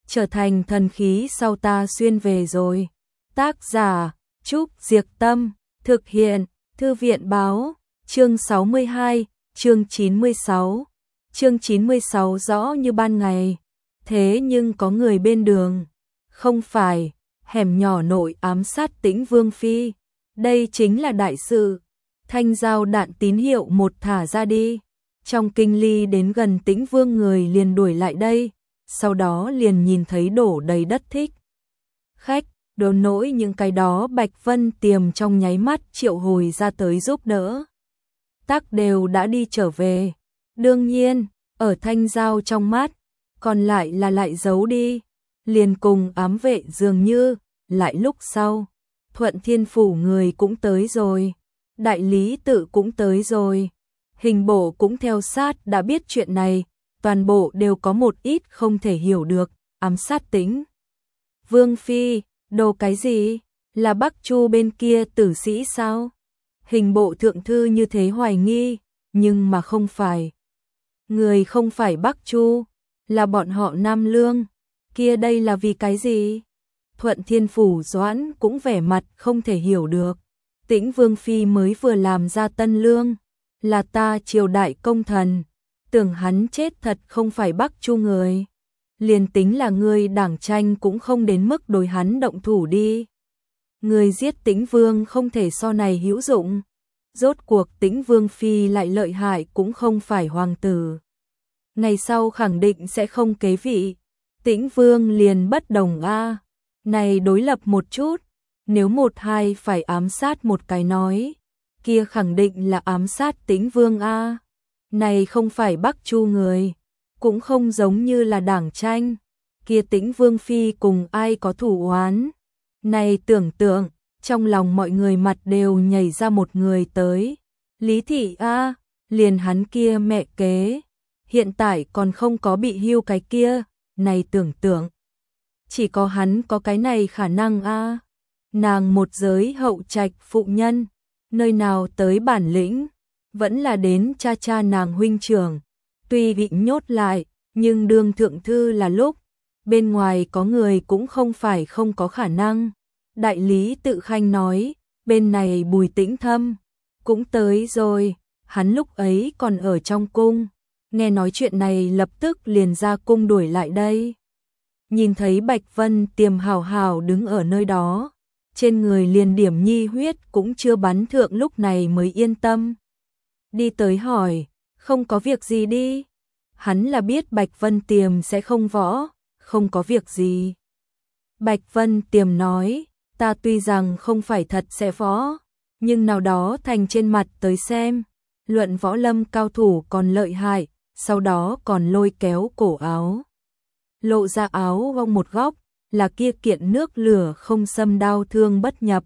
trở thành thần khí sau ta xuyên về rồi. Tác giả Trúc Diệc Tâm, thực hiện Thư viện Báo, chương 62, chương 96. Chương 96 rõ như ban ngày, thế nhưng có người bên đường, không phải, hẻm nhỏ nội ám sát Tĩnh Vương Phi, đây chính là đại sự. Thanh giao đạn tín hiệu một thả ra đi, trong kinh ly đến gần Tĩnh Vương người liền đuổi lại đây, sau đó liền nhìn thấy đổ đầy đất thích khách, đồ nỗi những cái đó Bạch Vân Tiềm trong nháy mắt triệu hồi ra tới giúp đỡ. Tắc đều đã đi trở về, đương nhiên, ở thanh giao trong mắt, còn lại là lại giấu đi, liền cùng ám vệ dường như, lại lúc sau, Thuận Thiên Phủ người cũng tới rồi, đại lý tự cũng tới rồi, hình bộ cũng theo sát đã biết chuyện này, toàn bộ đều có một ít không thể hiểu được, ám sát Tĩnh Vương Phi, đồ cái gì, là Bắc Chu bên kia tử sĩ sao? Hình bộ thượng thư như thế hoài nghi, nhưng mà không phải. Người không phải Bắc Chu, là bọn họ Nam Lương, kia đây là vì cái gì? Thuận Thiên Phủ Doãn cũng vẻ mặt không thể hiểu được. Tĩnh Vương Phi mới vừa làm ra Tân Lương, là ta triều đại công thần, tưởng hắn chết thật không phải Bắc Chu người. Liền tính là người đảng tranh cũng không đến mức đối hắn động thủ đi. Người giết Tĩnh Vương không thể so này hữu dụng. Rốt cuộc Tĩnh Vương Phi lại lợi hại cũng không phải hoàng tử. Ngày sau khẳng định sẽ không kế vị. Tĩnh Vương liền bất đồng a. Này đối lập một chút, nếu một hai phải ám sát một cái nói, kia khẳng định là ám sát Tĩnh Vương a. Này không phải Bắc Chu người, cũng không giống như là đảng tranh, kia Tĩnh Vương Phi cùng ai có thủ oán. Này tưởng tượng, trong lòng mọi người mặt đều nhảy ra một người tới. Lý Thị a, liền hắn kia mẹ kế, hiện tại còn không có bị hưu cái kia, này tưởng tượng. Chỉ có hắn có cái này khả năng a. Nàng một giới hậu trạch phụ nhân, nơi nào tới bản lĩnh, vẫn là đến cha cha nàng huynh trưởng. Tuy bị nhốt lại, nhưng đương thượng thư là lúc, bên ngoài có người cũng không phải không có khả năng. Đại lý tự khanh nói, bên này Bùi Tĩnh Thâm cũng tới rồi, hắn lúc ấy còn ở trong cung, nghe nói chuyện này lập tức liền ra cung đuổi lại đây. Nhìn thấy Bạch Vân Tiềm hào hào đứng ở nơi đó, trên người liền điểm nhi huyết cũng chưa bắn thượng, lúc này mới yên tâm. Đi tới hỏi, không có việc gì đi. Hắn là biết Bạch Vân Tiềm sẽ không võ, không có việc gì. Bạch Vân Tiềm nói, ta tuy rằng không phải thật sẽ võ, nhưng nào đó thành trên mặt tới xem, luận võ lâm cao thủ còn lợi hại, sau đó còn lôi kéo cổ áo. Lộ ra áo vong một góc, là kia kiện nước lửa không xâm đao thương bất nhập.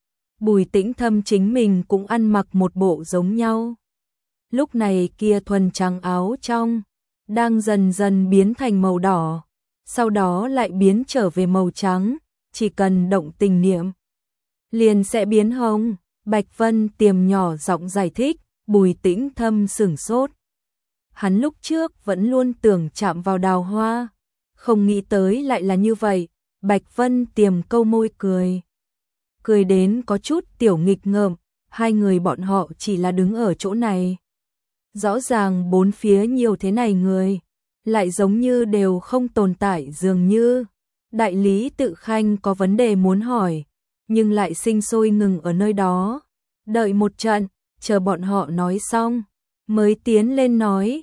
Bùi Tĩnh Thâm chính mình cũng ăn mặc một bộ giống nhau. Lúc này kia thuần trắng áo trong, đang dần dần biến thành màu đỏ, sau đó lại biến trở về màu trắng, chỉ cần động tình niệm, liền sẽ biến hồng. Bạch Vân Tiềm nhỏ giọng giải thích, Bùi Tĩnh Thâm sửng sốt. Hắn lúc trước vẫn luôn tưởng chạm vào đào hoa, không nghĩ tới lại là như vậy. Bạch Vân Tiềm câu môi cười. Cười đến có chút tiểu nghịch ngợm, hai người bọn họ chỉ là đứng ở chỗ này. Rõ ràng bốn phía nhiều thế này người, lại giống như đều không tồn tại dường như. Đại lý tự khanh có vấn đề muốn hỏi, nhưng lại sinh sôi ngừng ở nơi đó. Đợi một trận, chờ bọn họ nói xong, mới tiến lên nói,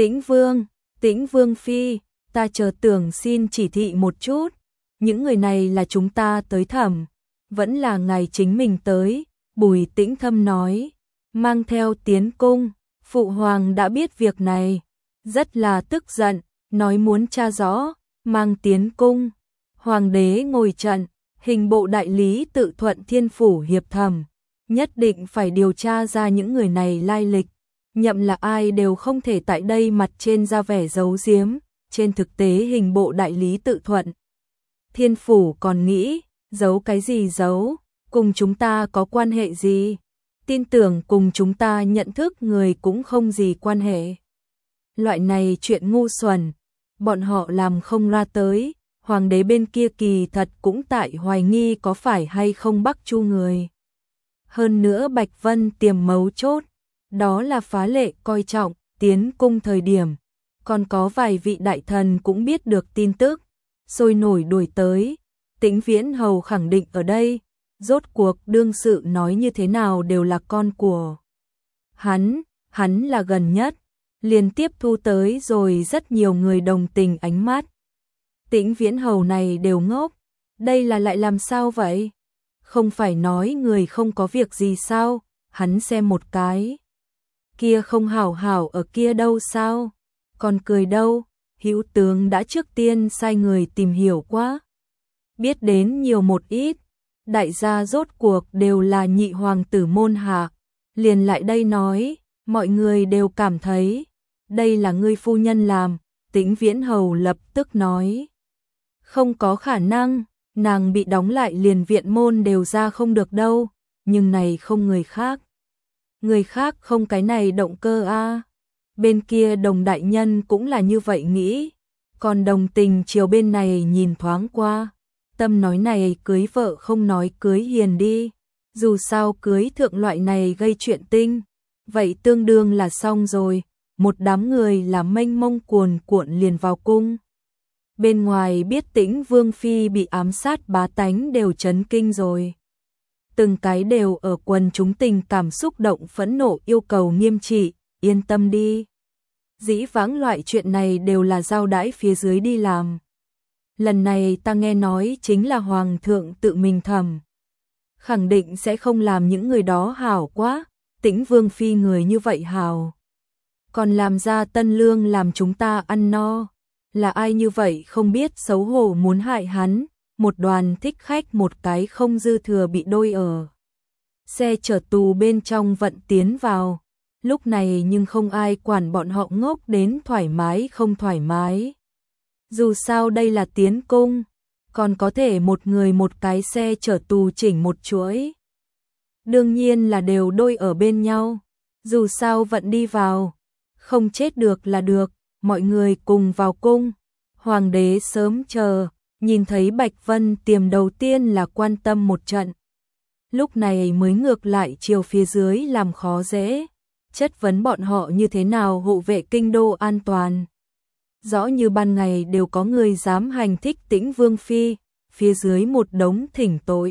Tĩnh Vương Phi, ta chờ tưởng xin chỉ thị một chút. Những người này là chúng ta tới thẩm, vẫn là ngài chính mình tới. Bùi Tĩnh Thâm nói, mang theo tiến cung. Phụ hoàng đã biết việc này, rất là tức giận, nói muốn tra rõ, mang tiến cung. Hoàng đế ngồi trận, hình bộ đại lý tự Thuận Thiên Phủ hiệp thẩm, nhất định phải điều tra ra những người này lai lịch. Nhậm là ai đều không thể tại đây mặt trên ra vẻ giấu giếm. Trên thực tế hình bộ đại lý tự Thuận Thiên Phủ còn nghĩ, giấu cái gì giấu, cùng chúng ta có quan hệ gì? Tin tưởng cùng chúng ta nhận thức người cũng không gì quan hệ. Loại này chuyện ngu xuẩn, bọn họ làm không ra tới, Hoàng đế bên kia kỳ thật cũng tại hoài nghi có phải hay không Bắc Chu người. Hơn nữa Bạch Vân Tiềm mấu chốt, đó là phá lệ coi trọng, tiến cung thời điểm. Còn có vài vị đại thần cũng biết được tin tức, sôi nổi đuổi tới. Tĩnh Viễn Hầu khẳng định ở đây, rốt cuộc đương sự nói như thế nào đều là con của hắn là gần nhất, liên tiếp thu tới rồi rất nhiều người đồng tình ánh mắt. Tĩnh Viễn Hầu này đều ngốc, đây là lại làm sao vậy? Không phải nói người không có việc gì sao? Hắn xem một cái. Kia không hảo hảo ở kia đâu sao? Còn cười đâu? Hữu tướng đã trước tiên sai người tìm hiểu quá. Biết đến nhiều một ít, đại gia rốt cuộc đều là nhị hoàng tử môn hạ, liền lại đây nói, mọi người đều cảm thấy, đây là ngươi phu nhân làm. Tĩnh Viễn Hầu lập tức nói, không có khả năng, nàng bị đóng lại liền viện môn đều ra không được đâu, nhưng này không người khác. Người khác không cái này động cơ a. Bên kia Đồng đại nhân cũng là như vậy nghĩ, còn Đồng Tình chiều bên này nhìn thoáng qua, tâm nói này cưới vợ không nói cưới hiền đi, dù sao cưới thượng loại này gây chuyện tinh, vậy tương đương là xong rồi, một đám người là mênh mông cuồn cuộn liền vào cung. Bên ngoài biết Tĩnh Vương Phi bị ám sát bá tánh đều chấn kinh rồi. Từng cái đều ở quần chúng tình cảm xúc động phẫn nộ yêu cầu nghiêm trị, yên tâm đi. Dĩ vãng loại chuyện này đều là giao đãi phía dưới đi làm. Lần này ta nghe nói chính là Hoàng thượng tự mình thẩm. Khẳng định sẽ không làm những người đó hảo quá, Tĩnh Vương Phi người như vậy hảo. Còn làm ra tân lương làm chúng ta ăn no. Là ai như vậy không biết xấu hổ muốn hại hắn, một đoàn thích khách một cái không dư thừa bị đôi ở. Xe chở tù bên trong vận tiến vào, lúc này nhưng không ai quản bọn họ ngốc đến thoải mái không thoải mái. Dù sao đây là tiến cung, còn có thể một người một cái xe chở tù chỉnh một chuỗi. Đương nhiên là đều đôi ở bên nhau, dù sao vận đi vào, không chết được là được. Mọi người cùng vào cung, hoàng đế sớm chờ, nhìn thấy Bạch Vân Tiềm đầu tiên là quan tâm một trận. Lúc này mới ngược lại chiều phía dưới làm khó dễ, chất vấn bọn họ như thế nào hộ vệ kinh đô an toàn. Rõ như ban ngày đều có người dám hành thích Tĩnh Vương Phi, phía dưới một đống thỉnh tội.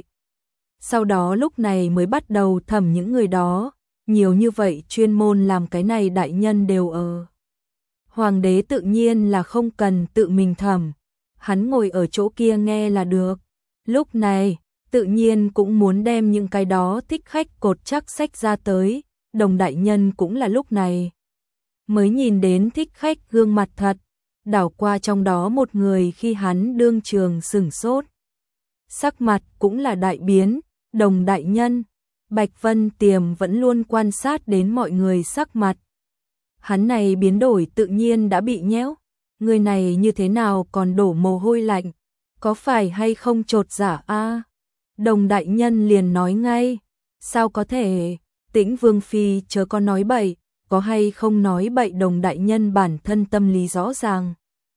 Sau đó lúc này mới bắt đầu thẩm những người đó, nhiều như vậy chuyên môn làm cái này đại nhân đều ở. Hoàng đế tự nhiên là không cần tự mình thẩm, hắn ngồi ở chỗ kia nghe là được. Lúc này, tự nhiên cũng muốn đem những cái đó thích khách cột chắc sách ra tới, Đồng đại nhân cũng là lúc này. Mới nhìn đến thích khách gương mặt thật, đảo qua trong đó một người khi hắn đương trường sửng sốt. Sắc mặt cũng là đại biến, Đồng đại nhân, Bạch Vân Tiềm vẫn luôn quan sát đến mọi người sắc mặt. Hắn này biến đổi tự nhiên đã bị nhéo, người này như thế nào còn đổ mồ hôi lạnh, có phải hay không chột dạ a? Đồng đại nhân liền nói ngay, sao có thể, Tĩnh Vương Phi chớ có nói bậy, có hay không nói bậy. Đồng đại nhân bản thân tâm lý rõ ràng.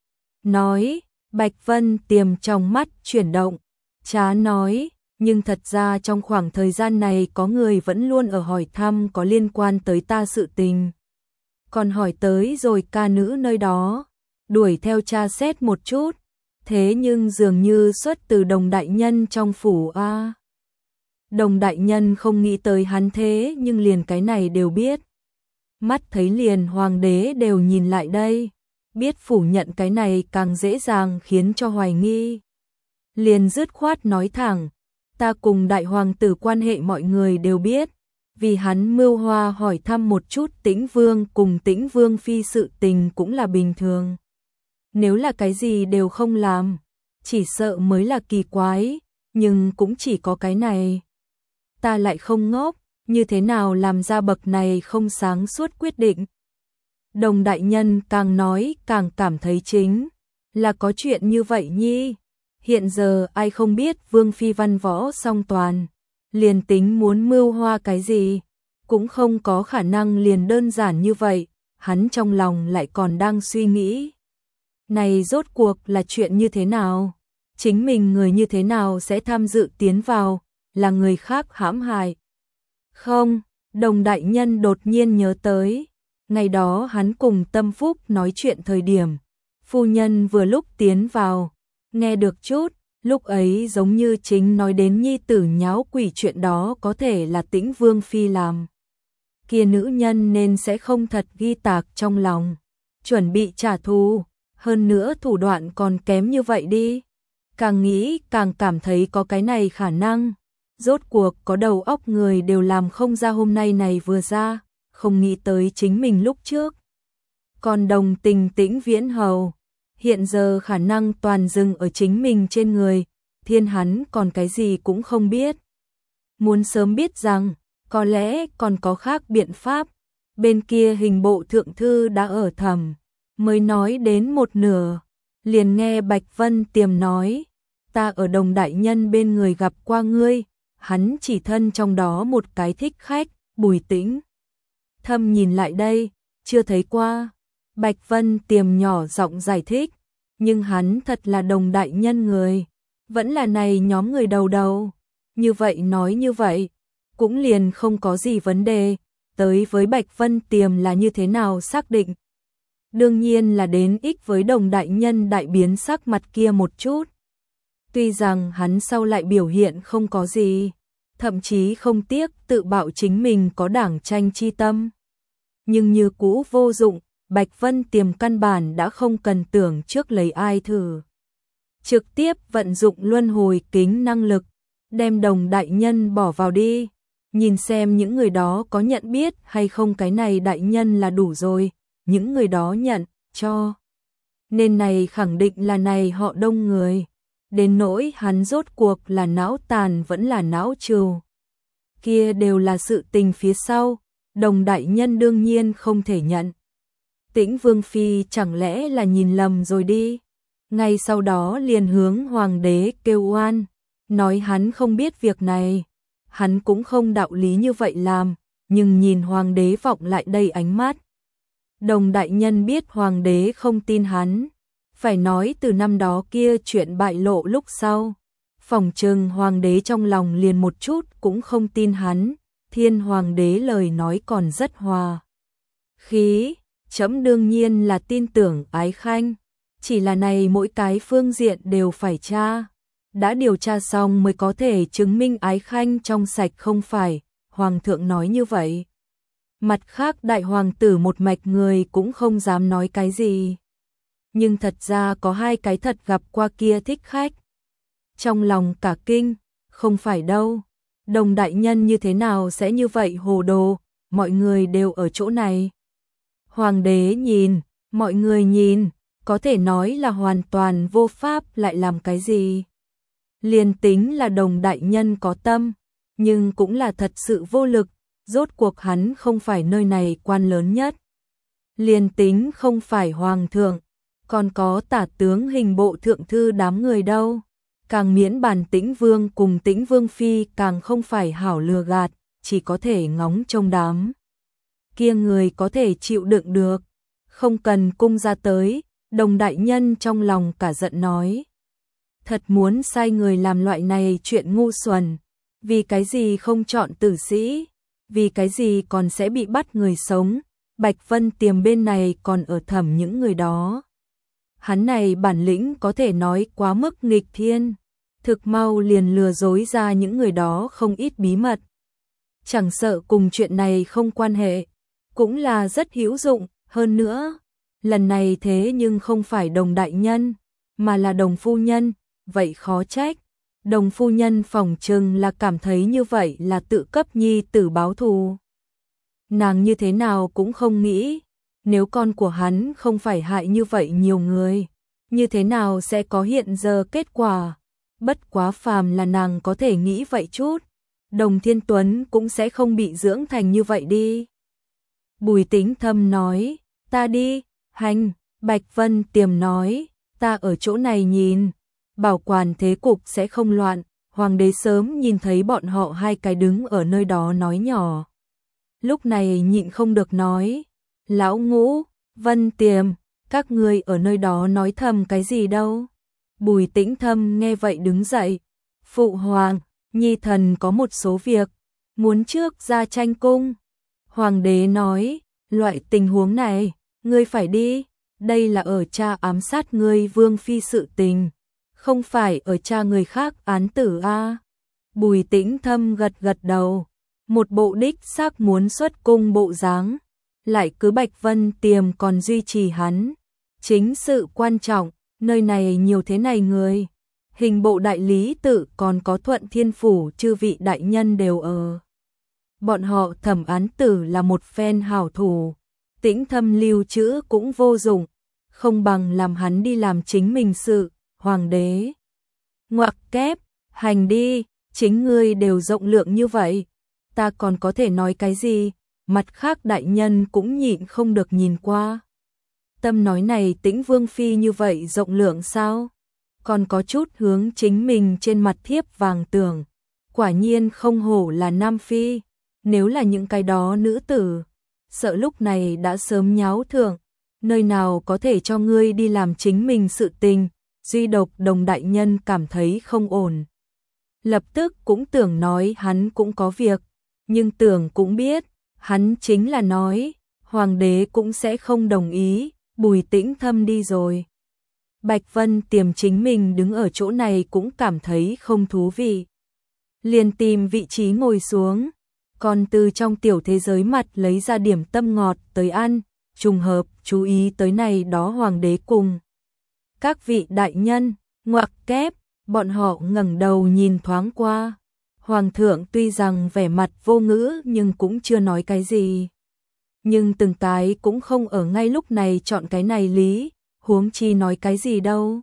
Nói, Bạch Vân Tiềm trong mắt chuyển động, chá nói, nhưng thật ra trong khoảng thời gian này có người vẫn luôn ở hỏi thăm có liên quan tới ta sự tình. Còn hỏi tới rồi ca nữ nơi đó, đuổi theo tra xét một chút, thế nhưng dường như xuất từ Đồng đại nhân trong phủ a. Đồng đại nhân không nghĩ tới hắn thế nhưng liền cái này đều biết. Mắt thấy liền hoàng đế đều nhìn lại đây, biết phủ nhận cái này càng dễ dàng khiến cho hoài nghi. Liền dứt khoát nói thẳng, ta cùng đại hoàng tử quan hệ mọi người đều biết. Vì hắn mưu hoa hỏi thăm một chút Tĩnh Vương cùng Tĩnh Vương Phi sự tình cũng là bình thường. Nếu là cái gì đều không làm, chỉ sợ mới là kỳ quái, nhưng cũng chỉ có cái này. Ta lại không ngốc, như thế nào làm ra bậc này không sáng suốt quyết định. Đồng đại nhân càng nói càng cảm thấy chính là có chuyện như vậy nhi. Hiện giờ ai không biết Vương Phi văn võ song toàn, liền tính muốn mưu hoa cái gì, cũng không có khả năng liền đơn giản như vậy, hắn trong lòng lại còn đang suy nghĩ. Này rốt cuộc là chuyện như thế nào? chính mình người như thế nào sẽ tham dự tiến vào, là người khác hãm hại. Không, Đồng đại nhân đột nhiên nhớ tới, ngày đó hắn cùng Tâm Phúc nói chuyện thời điểm, phu nhân vừa lúc tiến vào, nghe được chút, lúc ấy giống như chính nói đến nhi tử nháo quỷ chuyện đó có thể là Tĩnh Vương phi làm. Kia nữ nhân nên sẽ không thật ghi tạc trong lòng, chuẩn bị trả thù, hơn nữa thủ đoạn còn kém như vậy đi. Càng nghĩ càng cảm thấy có cái này khả năng, rốt cuộc có đầu óc người đều làm không ra hôm nay này vừa ra, không nghĩ tới chính mình lúc trước. Còn đồng tình Tĩnh Viễn Hầu, hiện giờ khả năng toàn dừng ở chính mình trên người, thiên hắn còn cái gì cũng không biết. Muốn sớm biết rằng, có lẽ còn có khác biện pháp, bên kia hình bộ thượng thư đã ở thầm, mới nói đến một nửa, liền nghe Bạch Vân Tiềm nói, ta ở Đồng đại nhân bên người gặp qua ngươi, hắn chỉ thân trong đó một cái thích khách, Bùi Tĩnh. Thâm nhìn lại đây, chưa thấy qua. Bạch Vân Tiềm nhỏ giọng giải thích, nhưng hắn thật là Đồng đại nhân người, vẫn là này nhóm người đầu đầu. Như vậy nói như vậy, cũng liền không có gì vấn đề, tới với Bạch Vân Tiềm là như thế nào xác định. Đương nhiên là đến ích với Đồng đại nhân đại biến sắc mặt kia một chút. Tuy rằng hắn sau lại biểu hiện không có gì, thậm chí không tiếc tự bạo chính mình có đảng tranh chi tâm. Nhưng như cũ vô dụng, Bạch Vân Tiềm căn bản đã không cần tưởng trước lấy ai thử. Trực tiếp vận dụng luân hồi kính năng lực, đem Đồng đại nhân bỏ vào đi, nhìn xem những người đó có nhận biết hay không, cái này đại nhân là đủ rồi, những người đó nhận, cho. Nên này khẳng định là này họ Đông người, đến nỗi hắn rốt cuộc là não tàn vẫn là não trừu. Kia đều là sự tình phía sau, Đồng đại nhân đương nhiên không thể nhận. Tĩnh Vương phi chẳng lẽ là nhìn lầm rồi đi. Ngay sau đó liền hướng hoàng đế kêu oan, nói hắn không biết việc này, hắn cũng không đạo lý như vậy làm, nhưng nhìn hoàng đế vọng lại đầy ánh mắt. Đồng đại nhân biết hoàng đế không tin hắn, phải nói từ năm đó kia chuyện bại lộ lúc sau, phỏng chừng hoàng đế trong lòng liền một chút cũng không tin hắn, thiên hoàng đế lời nói còn rất hòa khí, trẫm đương nhiên là tin tưởng Ái Khanh, chỉ là này mỗi cái phương diện đều phải tra, đã điều tra xong mới có thể chứng minh Ái Khanh trong sạch không phải, hoàng thượng nói như vậy. Mặt khác đại hoàng tử một mạch người cũng không dám nói cái gì. Nhưng thật ra có hai cái thật gặp qua kia thích khách. Trong lòng cả kinh, không phải đâu. Đồng đại nhân như thế nào sẽ như vậy hồ đồ, mọi người đều ở chỗ này. Hoàng đế nhìn, mọi người nhìn, có thể nói là hoàn toàn vô pháp lại làm cái gì. Liền tính là Đồng đại nhân có tâm, nhưng cũng là thật sự vô lực, rốt cuộc hắn không phải nơi này quan lớn nhất. Liền tính không phải hoàng thượng, còn có tả tướng hình bộ thượng thư đám người đâu. Càng miễn bàn Tĩnh Vương cùng Tĩnh Vương phi càng không phải hảo lừa gạt, chỉ có thể ngóng trông đám. Kia người có thể chịu đựng được, không cần cung ra tới, Đồng đại nhân trong lòng cả giận nói. Thật muốn sai người làm loại này chuyện ngu xuẩn, vì cái gì không chọn tử sĩ, vì cái gì còn sẽ bị bắt người sống, Bạch Vân Tiềm bên này còn ở thẩm những người đó. Hắn này bản lĩnh có thể nói quá mức nghịch thiên, thực mau liền lừa dối ra những người đó không ít bí mật. Chẳng sợ cùng chuyện này không quan hệ, cũng là rất hữu dụng, hơn nữa, lần này thế nhưng không phải Đồng đại nhân, mà là Đồng phu nhân, vậy khó trách. Đồng phu nhân phỏng chừng là cảm thấy như vậy là tự cấp nhi tử báo thù. Nàng như thế nào cũng không nghĩ, nếu con của hắn không phải hại như vậy nhiều người, như thế nào sẽ có hiện giờ kết quả. Bất quá phàm là nàng có thể nghĩ vậy chút, Đồng Thiên Tuấn cũng sẽ không bị dưỡng thành như vậy đi. Bùi Tĩnh Thâm nói, ta đi, hành, Bạch Vân Tiềm nói, ta ở chỗ này nhìn, bảo quản thế cục sẽ không loạn. Hoàng đế sớm nhìn thấy bọn họ hai cái đứng ở nơi đó nói nhỏ. Lúc này nhịn không được nói, Lão Ngũ, Vân Tiềm, các ngươi ở nơi đó nói thầm cái gì đâu. Bùi Tĩnh Thâm nghe vậy đứng dậy. Phụ hoàng, nhi thần có một số việc, muốn trước ra tranh cung. Hoàng đế nói, loại tình huống này, ngươi phải đi, đây là ở tra ám sát ngươi vương phi sự tình, không phải ở tra người khác án tử a. Bùi Tĩnh Thâm gật gật đầu, một bộ đích xác muốn xuất cung bộ dáng, lại cứ Bạch Vân Tiềm còn duy trì hắn. Chính sự quan trọng, nơi này nhiều thế này người. Hình bộ đại lý tự còn có Thuận Thiên Phủ chư vị đại nhân đều ở. Bọn họ thẩm án tử là một phen hảo thủ, Tĩnh Thâm lưu trữ cũng vô dụng, không bằng làm hắn đi làm chính mình sự. Hoàng đế ngoặc kép, hành đi, chính ngươi đều rộng lượng như vậy, ta còn có thể nói cái gì, mặt khác đại nhân cũng nhịn không được nhìn qua. Tâm nói này Tĩnh Vương Phi như vậy rộng lượng sao? Còn có chút hướng chính mình trên mặt thiếp vàng tưởng, quả nhiên không hổ là Nam Phi, nếu là những cái đó nữ tử, sợ lúc này đã sớm nháo thượng, nơi nào có thể cho ngươi đi làm chính mình sự tình, duy độc Đồng đại nhân cảm thấy không ổn. Lập tức cũng tưởng nói hắn cũng có việc, nhưng tưởng cũng biết, hắn chính là nói, hoàng đế cũng sẽ không đồng ý. Bùi Tĩnh Thâm đi rồi. Bạch Vân Tiềm chính mình đứng ở chỗ này cũng cảm thấy không thú vị. Liền tìm vị trí ngồi xuống, còn từ trong tiểu thế giới mặt lấy ra điểm tâm ngọt tới ăn, trùng hợp chú ý tới này đó hoàng đế cùng. Các vị đại nhân, ngoặc kép, bọn họ ngẩng đầu nhìn thoáng qua. Hoàng thượng tuy rằng vẻ mặt vô ngữ nhưng cũng chưa nói cái gì. Nhưng từng cái cũng không ở ngay lúc này chọn cái này lý, huống chi nói cái gì đâu.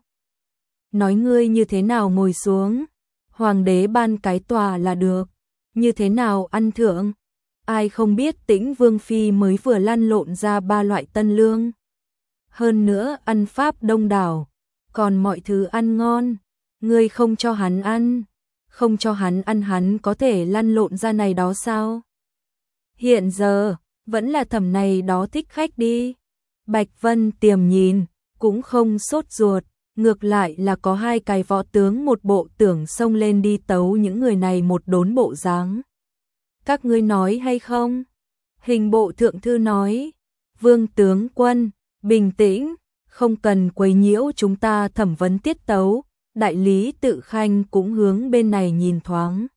Nói ngươi như thế nào ngồi xuống, hoàng đế ban cái tòa là được, như thế nào ăn thượng. Ai không biết Tĩnh Vương Phi mới vừa lăn lộn ra 3 loại tân lương. Hơn nữa ăn pháp đông đảo, còn mọi thứ ăn ngon, ngươi không cho hắn ăn, không cho hắn ăn hắn có thể lăn lộn ra này đó sao? Hiện giờ vẫn là thẩm này đó thích khách đi. Bạch Vân Tiềm nhìn, cũng không sốt ruột, ngược lại là có 2 cái võ tướng một bộ tưởng xông lên đi tấu những người này một đốn bộ dáng. Các ngươi nói hay không? Hình bộ thượng thư nói, Vương tướng quân, bình tĩnh, không cần quấy nhiễu chúng ta thẩm vấn tiết tấu. Đại lý Tự Khanh cũng hướng bên này nhìn thoáng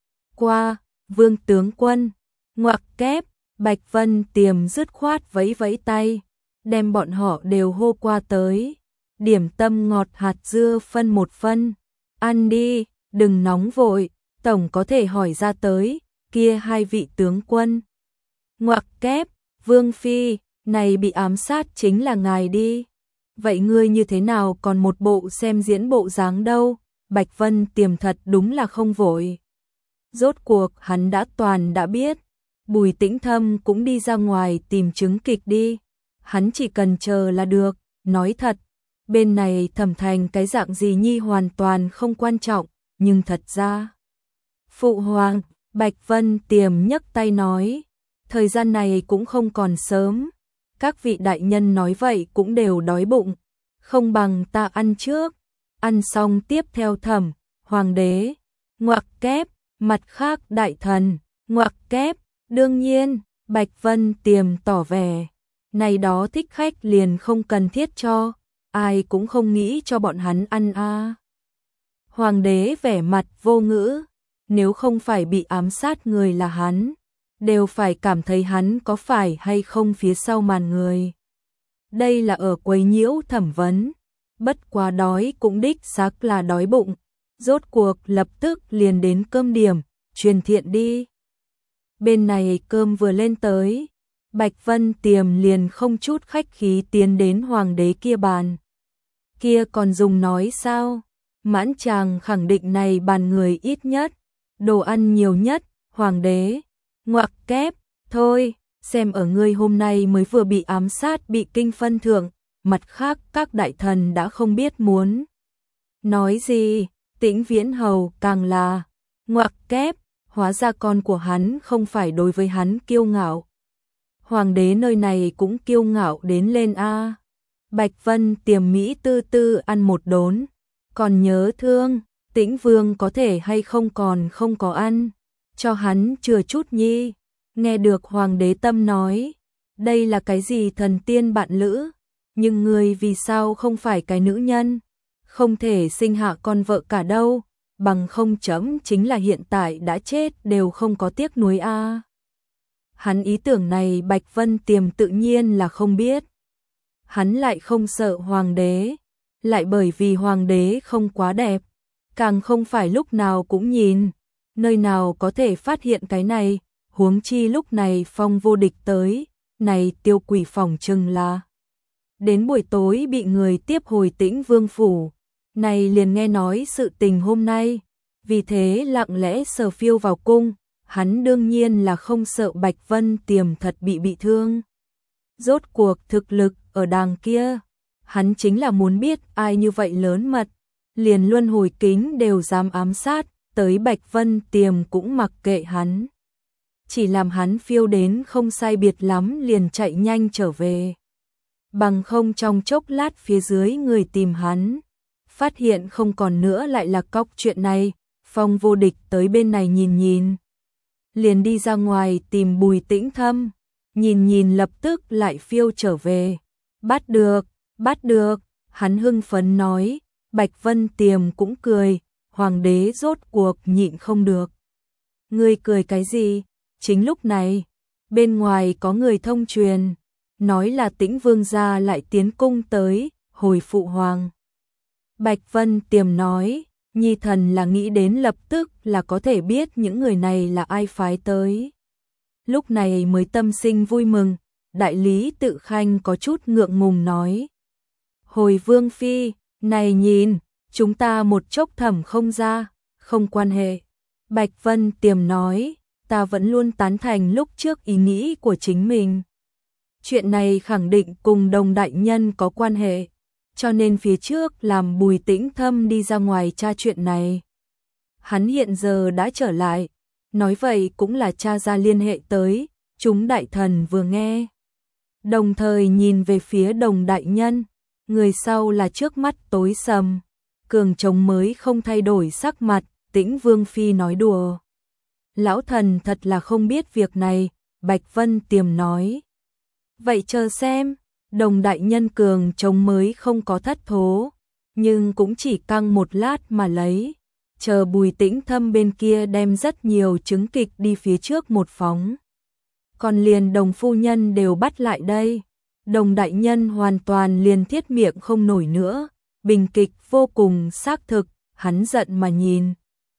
qua. Vương tướng quân, ngoặc kép, Bạch Vân Tiềm dứt khoát vẫy vẫy tay, đem bọn họ đều hô qua tới. Điểm tâm ngọt hạt dưa phân 1 phân, ăn đi, đừng nóng vội, tổng có thể hỏi ra tới, kia 2 vị tướng quân. Ngoặc kép, Vương Phi, này bị ám sát chính là ngài đi. Vậy ngươi như thế nào còn một bộ xem diễn bộ dáng đâu? Bạch Vân Tiềm thật đúng là không vội. Rốt cuộc hắn đã biết. Bùi Tĩnh Thâm cũng đi ra ngoài tìm chứng kịch đi. Hắn chỉ cần chờ là được, nói thật. Bên này thẩm thành cái dạng gì nhi hoàn toàn không quan trọng, nhưng thật ra. Phụ hoàng, Bạch Vân Tiềm nhấc tay nói, thời gian này cũng không còn sớm. Các vị đại nhân nói vậy cũng đều đói bụng, không bằng ta ăn trước, ăn xong tiếp theo thẩm. Hoàng đế, ngoặc kép, mặt khác đại thần, ngoặc kép, đương nhiên, Bạch Vân Tiềm tỏ vẻ, này đó thích khách liền không cần thiết cho, ai cũng không nghĩ cho bọn hắn ăn a. Hoàng đế vẻ mặt vô ngữ, nếu không phải bị ám sát người là hắn, đều phải cảm thấy hắn có phải hay không phía sau màn người. Đây là ở quấy nhiễu thẩm vấn, bất quá đói cũng đích xác là đói bụng, rốt cuộc lập tức liền đến cơm điểm, truyền thiện đi. Bên này cơm vừa lên tới, Bạch Vân Tiềm liền không chút khách khí tiến đến hoàng đế kia bàn. Kia còn dùng nói sao? Mãn chàng khẳng định này bàn người ít nhất, đồ ăn nhiều nhất, hoàng đế. Ngoặc kép, thôi, xem ở ngươi hôm nay mới vừa bị ám sát bị kinh phân thượng, mặt khác các đại thần đã không biết muốn nói gì. Tĩnh Viễn Hầu càng là, ngoặc kép, hóa ra con của hắn không phải đối với hắn kiêu ngạo. Hoàng đế nơi này cũng kiêu ngạo đến lên a. Bạch Vân Tiềm mỹ tư tư ăn một đốn, Còn nhớ thương, Tĩnh Vương có thể hay không còn không có ăn, cho hắn chừa chút nhi. Nghe được Hoàng đế Tâm nói, đây là cái gì thần tiên bạn lữ, nhưng người vì sao không phải cái nữ nhân, không thể sinh hạ con vợ cả đâu, bằng không chấm chính là hiện tại đã chết đều không có tiếc nuối a. Hắn ý tưởng này Bạch Vân Tiềm tự nhiên là không biết. Hắn lại không sợ Hoàng đế, lại bởi vì Hoàng đế không quá đẹp, càng không phải lúc nào cũng nhìn, nơi nào có thể phát hiện cái này, huống chi lúc này Phong Vô Địch tới, này Tiêu Quỷ phỏng chừng là đến buổi tối bị người tiếp hồi Tĩnh Vương phủ, này liền nghe nói sự tình hôm nay, vì thế lặng lẽ sờ phiêu vào cung, hắn đương nhiên là không sợ Bạch Vân Tiềm thật bị thương. Rốt cuộc thực lực ở đàng kia, hắn chính là muốn biết ai như vậy lớn mật, liền luân hồi kính đều dám ám sát, tới Bạch Vân Tiềm cũng mặc kệ hắn. Chỉ làm hắn phiêu đến không sai biệt lắm liền chạy nhanh trở về. Bằng không trong chốc lát phía dưới người tìm hắn, phát hiện không còn nữa lại là cóc chuyện này, Phong Vô Địch tới bên này nhìn nhìn. Liền đi ra ngoài tìm Bùi Tĩnh Thâm, nhìn nhìn lập tức lại phiêu trở về. Bắt được, hắn hưng phấn nói, Bạch Vân Tiềm cũng cười, Hoàng đế rốt cuộc nhịn không được. Ngươi cười cái gì? Chính lúc này, bên ngoài có người thông truyền, nói là Tĩnh Vương gia lại tiến cung tới, hồi phụ hoàng. Bạch Vân Tiềm nói, nhi thần là nghĩ đến lập tức là có thể biết những người này là ai phái tới. Lúc này mới tâm sinh vui mừng, đại lý Tự Khanh có chút ngượng ngùng nói. Hồi Vương Phi, này nhìn, chúng ta một chốc thẩm không ra, không quan hệ. Bạch Vân Tiềm nói, ta vẫn luôn tán thành lúc trước ý nghĩ của chính mình. Chuyện này khẳng định cùng Đồng đại nhân có quan hệ, cho nên phía trước làm Bùi Tĩnh Thâm đi ra ngoài tra chuyện này. Hắn hiện giờ đã trở lại, nói vậy cũng là cha ra liên hệ tới, chúng đại thần vừa nghe. Đồng thời nhìn về phía Đồng đại nhân, người sau là trước mắt tối sầm, cường trống mới không thay đổi sắc mặt, Tĩnh Vương Phi nói đùa. Lão thần thật là không biết việc này, Bạch Vân Tiềm nói. Vậy chờ xem, Đồng đại nhân cường trống mới không có thất thố, nhưng cũng chỉ căng một lát mà lấy. Chờ Bùi Tĩnh Thâm bên kia đem rất nhiều chứng kịch đi phía trước một phóng. Còn liền Đồng phu nhân đều bắt lại đây. Đồng đại nhân hoàn toàn liền thiết miệng không nổi nữa, bình kịch vô cùng xác thực, hắn giận mà nhìn.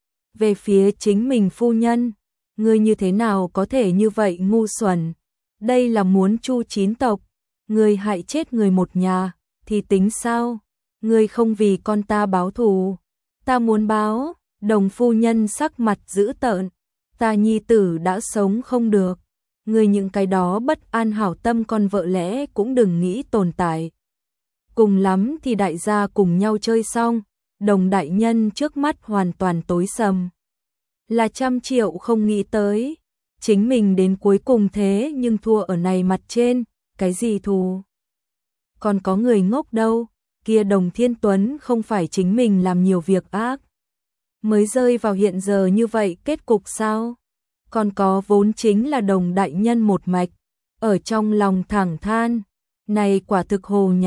Về phía chính mình phu nhân, ngươi như thế nào có thể như vậy ngu xuẩn, đây là muốn chu chín tộc, ngươi hại chết người một nhà, thì tính sao, ngươi không vì con ta báo thù, ta muốn báo. Đồng phu nhân sắc mặt dữ tợn, ta nhi tử đã sống không được, người những cái đó bất an hảo tâm con vợ lẽ cũng đừng nghĩ tồn tại. Cùng lắm thì đại gia cùng nhau chơi xong, Đồng đại nhân trước mắt hoàn toàn tối sầm. Là 100 triệu không nghĩ tới, chính mình đến cuối cùng thế nhưng thua ở này mặt trên, cái gì thù? Còn có người ngốc đâu, kia Đồng Thiên Tuấn không phải chính mình làm nhiều việc ác. Mới rơi vào hiện giờ như vậy kết cục sao? Còn có vốn chính là Đồng đại nhân một mạch, ở trong lòng thẳng than, này quả thực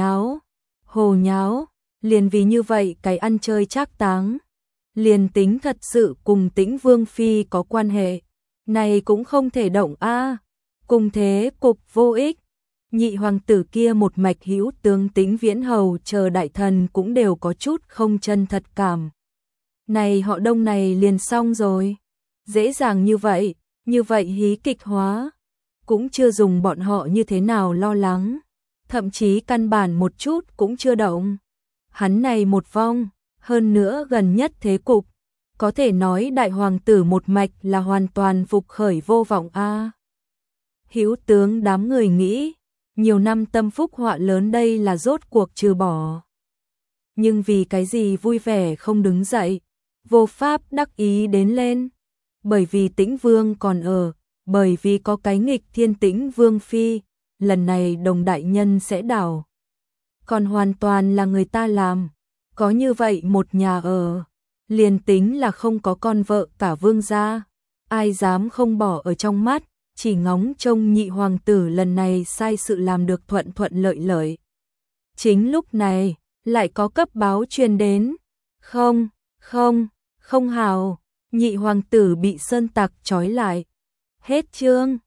hồ nháo, liền vì như vậy cái ăn chơi trác táng, liền tính thật sự cùng Tĩnh Vương Phi có quan hệ, này cũng không thể động a, cùng thế cục vô ích. Nhị hoàng tử kia một mạch hữu tướng Tĩnh Viễn Hầu chờ đại thần cũng đều có chút không chân thật cảm. Này họ Đông này liền xong rồi, dễ dàng như vậy hí kịch hóa, cũng chưa dùng bọn họ như thế nào lo lắng, thậm chí căn bản một chút cũng chưa động. Hắn này một vong, hơn nữa gần nhất thế cục, có thể nói đại hoàng tử một mạch là hoàn toàn phục khởi vô vọng a. Hữu tướng đám người nghĩ, nhiều năm tâm phúc họa lớn đây là rốt cuộc trừ bỏ. Nhưng vì cái gì vui vẻ không đứng dậy, vô pháp đắc ý đến lên, bởi vì Tĩnh Vương còn ở, bởi vì có cái nghịch thiên Tĩnh Vương Phi, lần này Đồng đại nhân sẽ đảo. Còn hoàn toàn là người ta làm, có như vậy một nhà ở, liền tính là không có con vợ cả Vương gia, ai dám không bỏ ở trong mắt, chỉ ngóng trông nhị hoàng tử lần này sai sự làm được thuận thuận lợi lợi. Chính lúc này, lại có cấp báo truyền đến, không hào, nhị hoàng tử bị sơn tặc trói lại. Hết chương.